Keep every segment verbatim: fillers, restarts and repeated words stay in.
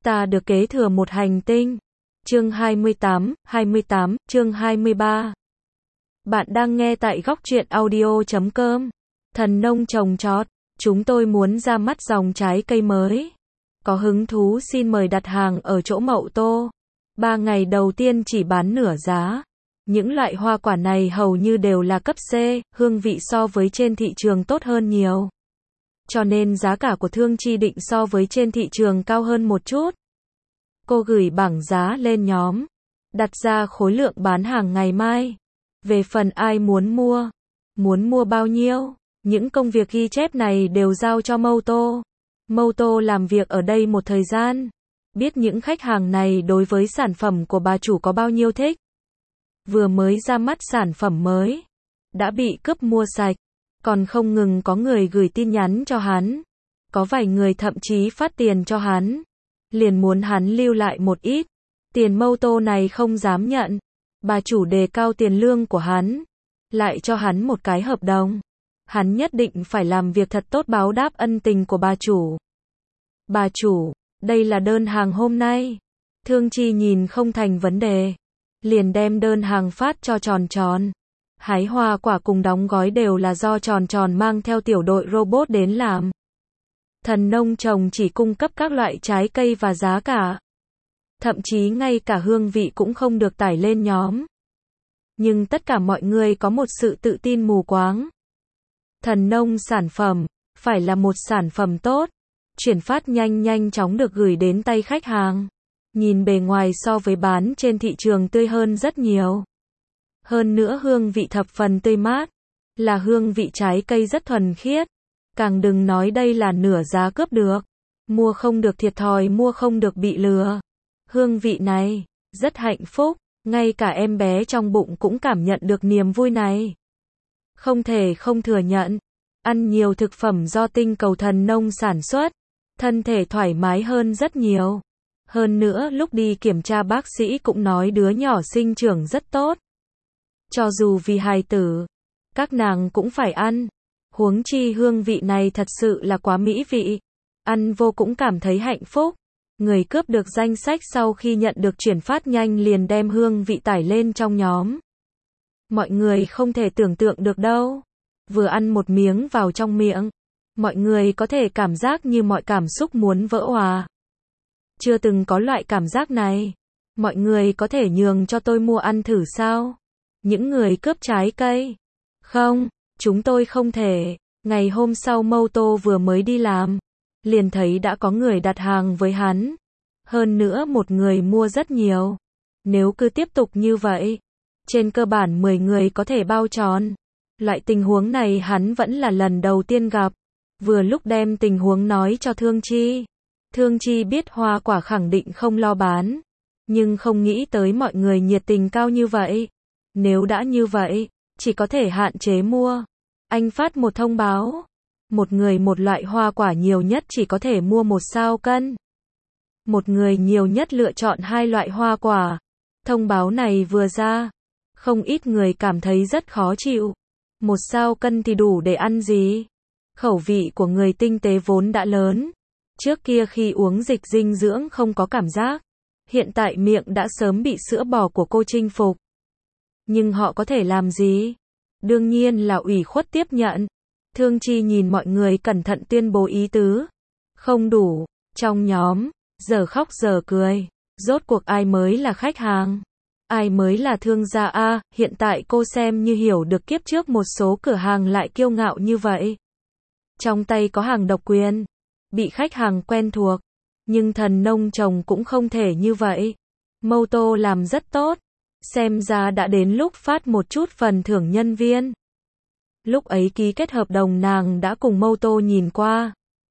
ta được kế thừa một hành tinh. Chương hai mươi tám, hai mươi tám, chương hai mươi ba. Bạn đang nghe tại góc truyện audio chấm com. Thần nông trồng trọt, chúng tôi muốn ra mắt dòng trái cây mới. Có hứng thú xin mời đặt hàng ở chỗ Mậu Tô. Ba ngày đầu tiên chỉ bán nửa giá. Những loại hoa quả này hầu như đều là cấp C, hương vị so với trên thị trường tốt hơn nhiều. Cho nên giá cả của Thương Chi định so với trên thị trường cao hơn một chút. Cô gửi bảng giá lên nhóm, đặt ra khối lượng bán hàng ngày mai. Về phần ai muốn mua, muốn mua bao nhiêu, những công việc ghi chép này đều giao cho Mậu Tô. Mậu Tô làm việc ở đây một thời gian, biết những khách hàng này đối với sản phẩm của bà chủ có bao nhiêu thích. Vừa mới ra mắt sản phẩm mới, đã bị cướp mua sạch, còn không ngừng có người gửi tin nhắn cho hắn. Có vài người thậm chí phát tiền cho hắn, liền muốn hắn lưu lại một ít. Tiền Mậu Tô này không dám nhận. Bà chủ đề cao tiền lương của hắn, lại cho hắn một cái hợp đồng. Hắn nhất định phải làm việc thật tốt báo đáp ân tình của bà chủ. Bà chủ, đây là đơn hàng hôm nay. Thương Chi nhìn không thành vấn đề, liền đem đơn hàng phát cho Tròn Tròn. Hái hoa quả cùng đóng gói đều là do Tròn Tròn mang theo tiểu đội robot đến làm. Thần nông trồng chỉ cung cấp các loại trái cây và giá cả. Thậm chí ngay cả hương vị cũng không được tải lên nhóm. Nhưng tất cả mọi người có một sự tự tin mù quáng. Thần nông sản phẩm, phải là một sản phẩm tốt, chuyển phát nhanh nhanh chóng được gửi đến tay khách hàng. Nhìn bề ngoài so với bán trên thị trường tươi hơn rất nhiều. Hơn nữa hương vị thập phần tươi mát, là hương vị trái cây rất thuần khiết. Càng đừng nói đây là nửa giá cướp được. Mua không được thiệt thòi, mua không được bị lừa. Hương vị này, rất hạnh phúc, ngay cả em bé trong bụng cũng cảm nhận được niềm vui này. Không thể không thừa nhận, ăn nhiều thực phẩm do tinh cầu thần nông sản xuất, thân thể thoải mái hơn rất nhiều. Hơn nữa lúc đi kiểm tra bác sĩ cũng nói đứa nhỏ sinh trưởng rất tốt. Cho dù vì hài tử, các nàng cũng phải ăn. Huống chi hương vị này thật sự là quá mỹ vị. Ăn vô cũng cảm thấy hạnh phúc. Người cướp được danh sách sau khi nhận được chuyển phát nhanh liền đem hương vị tải lên trong nhóm. Mọi người không thể tưởng tượng được đâu. Vừa ăn một miếng vào trong miệng, mọi người có thể cảm giác như mọi cảm xúc muốn vỡ òa. Chưa từng có loại cảm giác này. Mọi người có thể nhường cho tôi mua ăn thử sao? Những người cướp trái cây. Không, chúng tôi không thể. Ngày hôm sau Mậu Tô vừa mới đi làm, liền thấy đã có người đặt hàng với hắn. Hơn nữa một người mua rất nhiều. Nếu cứ tiếp tục như vậy, trên cơ bản mười người có thể bao tròn. Loại tình huống này hắn vẫn là lần đầu tiên gặp. Vừa lúc đem tình huống nói cho Thương Chi. Thương Chi biết hoa quả khẳng định không lo bán, nhưng không nghĩ tới mọi người nhiệt tình cao như vậy. Nếu đã như vậy, chỉ có thể hạn chế mua. Anh phát một thông báo. Một người một loại hoa quả nhiều nhất chỉ có thể mua một sao cân. Một người nhiều nhất lựa chọn hai loại hoa quả. Thông báo này vừa ra, không ít người cảm thấy rất khó chịu. Một sao cân thì đủ để ăn gì? Khẩu vị của người tinh tế vốn đã lớn. Trước kia khi uống dịch dinh dưỡng không có cảm giác. Hiện tại miệng đã sớm bị sữa bò của cô chinh phục. Nhưng họ có thể làm gì? Đương nhiên là ủy khuất tiếp nhận. Thương Chi nhìn mọi người cẩn thận tuyên bố ý tứ. Không đủ. Trong nhóm, giờ khóc giờ cười. Rốt cuộc ai mới là khách hàng? Ai mới là thương gia a? Hiện tại cô xem như hiểu được kiếp trước một số cửa hàng lại kiêu ngạo như vậy. Trong tay có hàng độc quyền, bị khách hàng quen thuộc. Nhưng thần nông trồng cũng không thể như vậy. Mậu Tô làm rất tốt. Xem ra đã đến lúc phát một chút phần thưởng nhân viên. Lúc ấy ký kết hợp đồng nàng đã cùng Mậu Tô nhìn qua.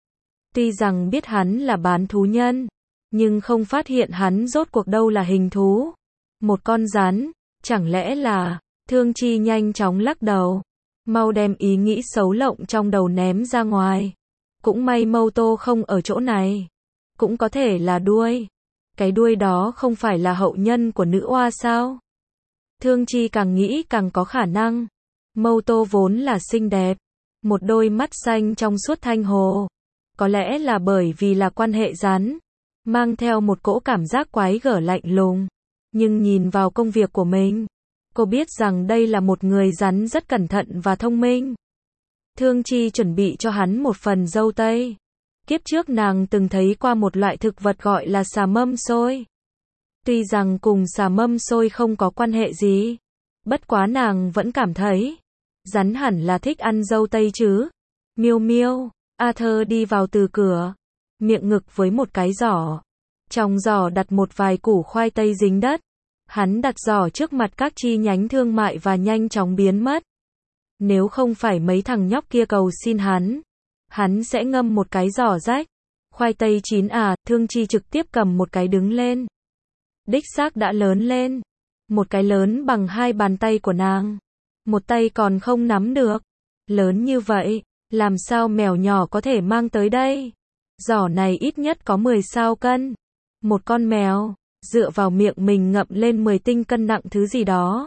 Tuy rằng biết hắn là bán thú nhân, nhưng không phát hiện hắn rốt cuộc đâu là hình thú. Một con rắn, chẳng lẽ là... Thương Chi nhanh chóng lắc đầu, mau đem ý nghĩ xấu lộng trong đầu ném ra ngoài. Cũng may Mậu Tô không ở chỗ này. Cũng có thể là đuôi. Cái đuôi đó không phải là hậu nhân của nữ oa sao? Thương Chi càng nghĩ càng có khả năng. Mậu Tô vốn là xinh đẹp, một đôi mắt xanh trong suốt thanh hồ. Có lẽ là bởi vì là quan hệ rắn, mang theo một cỗ cảm giác quái gở lạnh lùng. Nhưng nhìn vào công việc của mình, cô biết rằng đây là một người rắn rất cẩn thận và thông minh. Thương Chi chuẩn bị cho hắn một phần dâu tây. Kiếp trước nàng từng thấy qua một loại thực vật gọi là xà mâm xôi. Tuy rằng cùng xà mâm xôi không có quan hệ gì, bất quá nàng vẫn cảm thấy rắn hẳn là thích ăn dâu tây chứ. Miêu miêu, Arthur đi vào từ cửa, miệng ngực với một cái giỏ. Trong giỏ đặt một vài củ khoai tây dính đất. Hắn đặt giỏ trước mặt các chi nhánh thương mại và nhanh chóng biến mất. Nếu không phải mấy thằng nhóc kia cầu xin hắn, hắn sẽ ngâm một cái giỏ rách. Khoai tây chín à, Thương Chi trực tiếp cầm một cái đứng lên. Đích xác đã lớn lên. Một cái lớn bằng hai bàn tay của nàng. Một tay còn không nắm được. Lớn như vậy, làm sao mèo nhỏ có thể mang tới đây? Giỏ này ít nhất có mười sao cân. Một con mèo, dựa vào miệng mình ngậm lên mười tinh cân nặng thứ gì đó.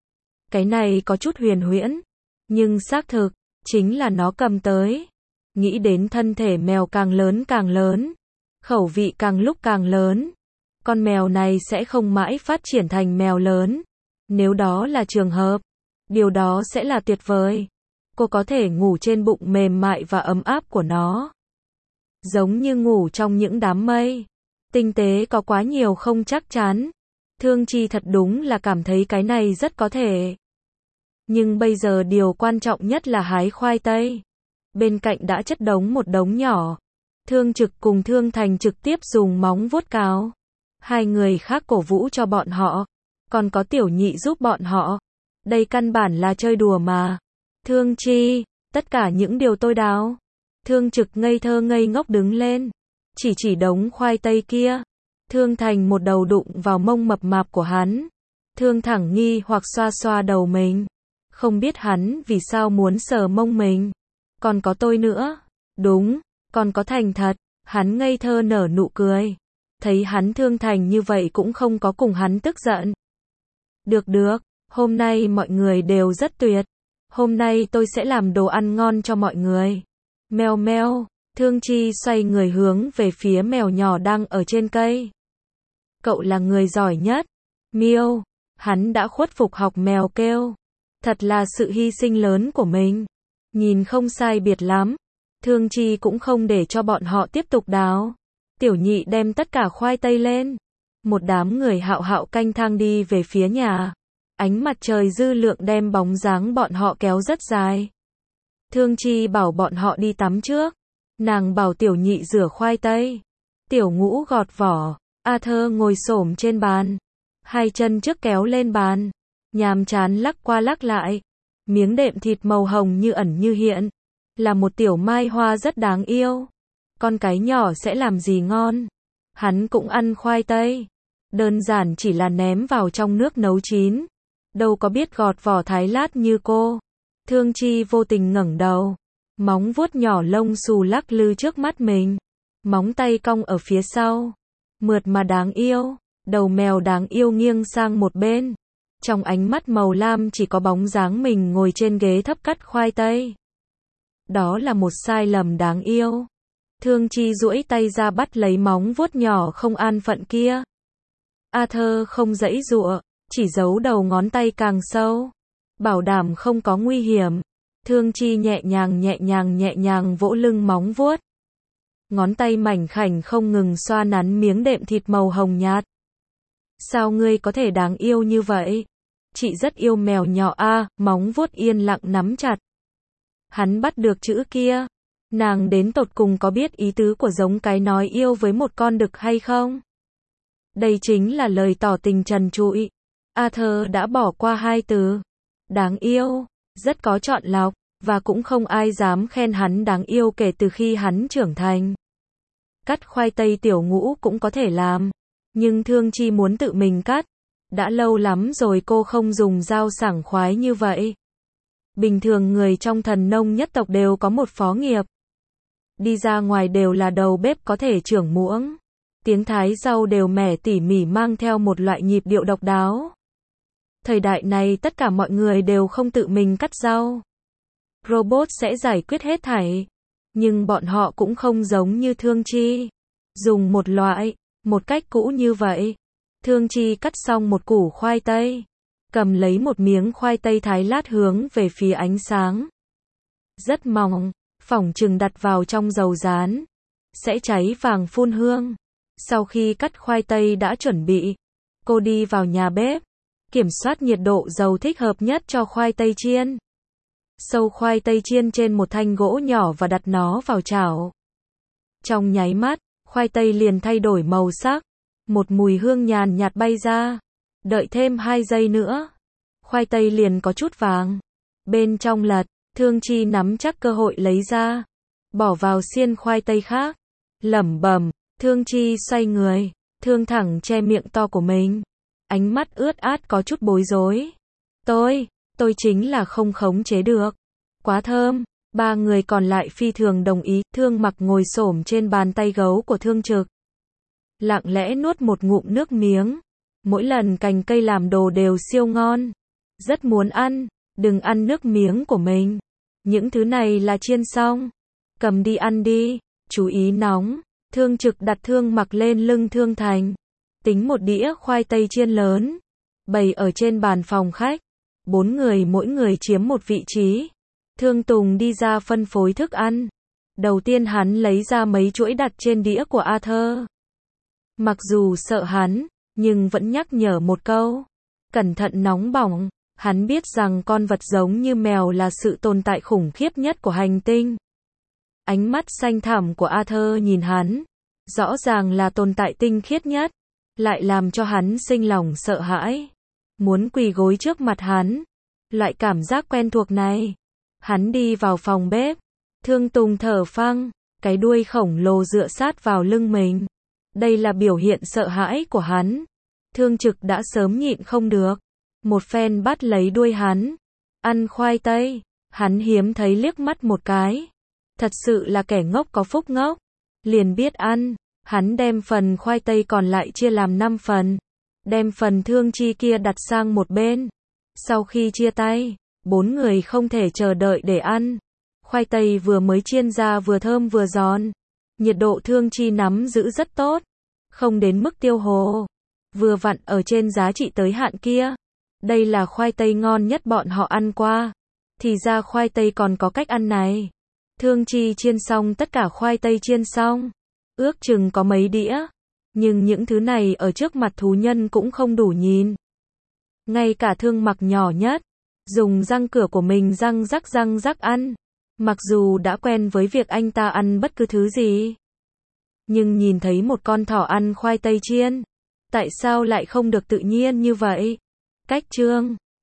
Cái này có chút huyền huyễn, nhưng xác thực, chính là nó cầm tới. Nghĩ đến thân thể mèo càng lớn càng lớn, khẩu vị càng lúc càng lớn. Con mèo này sẽ không mãi phát triển thành mèo lớn. Nếu đó là trường hợp, điều đó sẽ là tuyệt vời. Cô có thể ngủ trên bụng mềm mại và ấm áp của nó. Giống như ngủ trong những đám mây. Tinh tế có quá nhiều không chắc chắn. Thương Chi thật đúng là cảm thấy cái này rất có thể. Nhưng bây giờ điều quan trọng nhất là hái khoai tây. Bên cạnh đã chất đống một đống nhỏ. Thương Trực cùng Thương Thành trực tiếp dùng móng vuốt cào. Hai người khác cổ vũ cho bọn họ. Còn có Tiểu Nhị giúp bọn họ. Đây căn bản là chơi đùa mà. Thương Chi, tất cả những điều tôi đào. Thương Trực ngây thơ ngây ngốc đứng lên. Chỉ chỉ đống khoai tây kia. Thương Thành một đầu đụng vào mông mập mạp của hắn. Thương thẳng nghi hoặc xoa xoa đầu mình. Không biết hắn vì sao muốn sờ mông mình. Còn có tôi nữa. Đúng, còn có Thành thật. Hắn ngây thơ nở nụ cười. Thấy hắn Thương Thành như vậy cũng không có cùng hắn tức giận. Được được, hôm nay mọi người đều rất tuyệt. Hôm nay tôi sẽ làm đồ ăn ngon cho mọi người. Meo meo. Thương Chi xoay người hướng về phía mèo nhỏ đang ở trên cây. Cậu là người giỏi nhất. Miêu. Hắn đã khuất phục học mèo kêu. Thật là sự hy sinh lớn của mình. Nhìn không sai biệt lắm. Thương Chi cũng không để cho bọn họ tiếp tục đào. Tiểu Nhị đem tất cả khoai tây lên. Một đám người hạo hạo canh thang đi về phía nhà. Ánh mặt trời dư lượng đem bóng dáng bọn họ kéo rất dài. Thương Chi bảo bọn họ đi tắm trước. Nàng bảo Tiểu Nhị rửa khoai tây. Tiểu Ngũ gọt vỏ. Arthur ngồi xổm trên bàn. Hai chân trước kéo lên bàn. Nhàm chán lắc qua lắc lại. Miếng đệm thịt màu hồng như ẩn như hiện. Là một tiểu mai hoa rất đáng yêu. Con cái nhỏ sẽ làm gì ngon. Hắn cũng ăn khoai tây. Đơn giản chỉ là ném vào trong nước nấu chín. Đâu có biết gọt vỏ thái lát như cô. Thương Chi vô tình ngẩng đầu. Móng vuốt nhỏ lông xù lắc lư trước mắt mình. Móng tay cong ở phía sau. Mượt mà đáng yêu. Đầu mèo đáng yêu nghiêng sang một bên. Trong ánh mắt màu lam chỉ có bóng dáng mình ngồi trên ghế thấp cắt khoai tây. Đó là một sai lầm đáng yêu. Thương Chi duỗi tay ra bắt lấy móng vuốt nhỏ không an phận kia. Arthur không giãy giụa, chỉ giấu đầu ngón tay càng sâu. Bảo đảm không có nguy hiểm. Thương Chi nhẹ nhàng nhẹ nhàng nhẹ nhàng vỗ lưng móng vuốt. Ngón tay mảnh khảnh không ngừng xoa nắn miếng đệm thịt màu hồng nhạt. Sao ngươi có thể đáng yêu như vậy? Chị rất yêu mèo nhỏ a, à, móng vuốt yên lặng nắm chặt. Hắn bắt được chữ kia. Nàng đến tột cùng có biết ý tứ của giống cái nói yêu với một con đực hay không? Đây chính là lời tỏ tình trần trụi. Arthur đã bỏ qua hai từ. Đáng yêu, rất có chọn lọc, và cũng không ai dám khen hắn đáng yêu kể từ khi hắn trưởng thành. Cắt khoai tây Tiểu Ngũ cũng có thể làm, nhưng Thương Chi muốn tự mình cắt. Đã lâu lắm rồi cô không dùng dao sảng khoái như vậy. Bình thường người trong Thần Nông nhất tộc đều có một phó nghiệp. Đi ra ngoài đều là đầu bếp có thể trưởng muỗng. Tiếng thái rau đều mẻ tỉ mỉ mang theo một loại nhịp điệu độc đáo. Thời đại này tất cả mọi người đều không tự mình cắt rau. Robot sẽ giải quyết hết thảy. Nhưng bọn họ cũng không giống như Thương Chi. Dùng một loại Một cách cũ như vậy. Thương Chi cắt xong một củ khoai tây. Cầm lấy một miếng khoai tây thái lát hướng về phía ánh sáng. Rất mỏng, phỏng chừng đặt vào trong dầu rán. Sẽ cháy vàng phun hương. Sau khi cắt khoai tây đã chuẩn bị, cô đi vào nhà bếp. Kiểm soát nhiệt độ dầu thích hợp nhất cho khoai tây chiên. Sâu khoai tây chiên trên một thanh gỗ nhỏ và đặt nó vào chảo. Trong nháy mắt, khoai tây liền thay đổi màu sắc. Một mùi hương nhàn nhạt bay ra. Đợi thêm hai giây nữa. Khoai tây liền có chút vàng. Bên trong lật, Thương Chi nắm chắc cơ hội lấy ra. Bỏ vào xiên khoai tây khác. Lẩm bẩm, Thương Chi xoay người. Thương thẳng che miệng to của mình. Ánh mắt ướt át có chút bối rối. Tôi, tôi chính là không khống chế được. Quá thơm. Ba người còn lại phi thường đồng ý. Thương Mặc ngồi xổm trên bàn tay gấu của Thương Trực. Lặng lẽ nuốt một ngụm nước miếng. Mỗi lần cành cây làm đồ đều siêu ngon. Rất muốn ăn. Đừng ăn nước miếng của mình. Những thứ này là chiên xong. Cầm đi ăn đi. Chú ý nóng. Thương Trực đặt Thương Mặc lên lưng Thương Thành. Tính một đĩa khoai tây chiên lớn. Bày ở trên bàn phòng khách. Bốn người mỗi người chiếm một vị trí. Thương Tùng đi ra phân phối thức ăn. Đầu tiên hắn lấy ra mấy chuỗi đặt trên đĩa của Arthur. Mặc dù sợ hắn, nhưng vẫn nhắc nhở một câu. Cẩn thận nóng bỏng. Hắn biết rằng con vật giống như mèo là sự tồn tại khủng khiếp nhất của hành tinh. Ánh mắt xanh thẳm của Arthur nhìn hắn. Rõ ràng là tồn tại tinh khiết nhất. Lại làm cho hắn sinh lòng sợ hãi. Muốn quỳ gối trước mặt hắn. Loại cảm giác quen thuộc này. Hắn đi vào phòng bếp. Thương Tùng thở phăng. Cái đuôi khổng lồ dựa sát vào lưng mình. Đây là biểu hiện sợ hãi của hắn. Thương Trực đã sớm nhịn không được. Một phen bắt lấy đuôi hắn. Ăn khoai tây. Hắn hiếm thấy liếc mắt một cái. Thật sự là kẻ ngốc có phúc ngốc. Liền biết ăn. Hắn đem phần khoai tây còn lại chia làm năm phần. Đem phần Thương Chi kia đặt sang một bên. Sau khi chia tay, bốn người không thể chờ đợi để ăn. Khoai tây vừa mới chiên ra vừa thơm vừa giòn. Nhiệt độ Thương Chi nắm giữ rất tốt. Không đến mức tiêu hồ. Vừa vặn ở trên giá trị tới hạn kia. Đây là khoai tây ngon nhất bọn họ ăn qua. Thì ra khoai tây còn có cách ăn này. Thương Chi chiên xong tất cả khoai tây chiên xong. Ước chừng có mấy đĩa. Nhưng những thứ này ở trước mặt thú nhân cũng không đủ nhìn. Ngay cả Thương Mặc nhỏ nhất. Dùng răng cửa của mình răng rắc răng rắc ăn. Mặc dù đã quen với việc anh ta ăn bất cứ thứ gì. Nhưng nhìn thấy một con thỏ ăn khoai tây chiên. Tại sao lại không được tự nhiên như vậy? Cách chương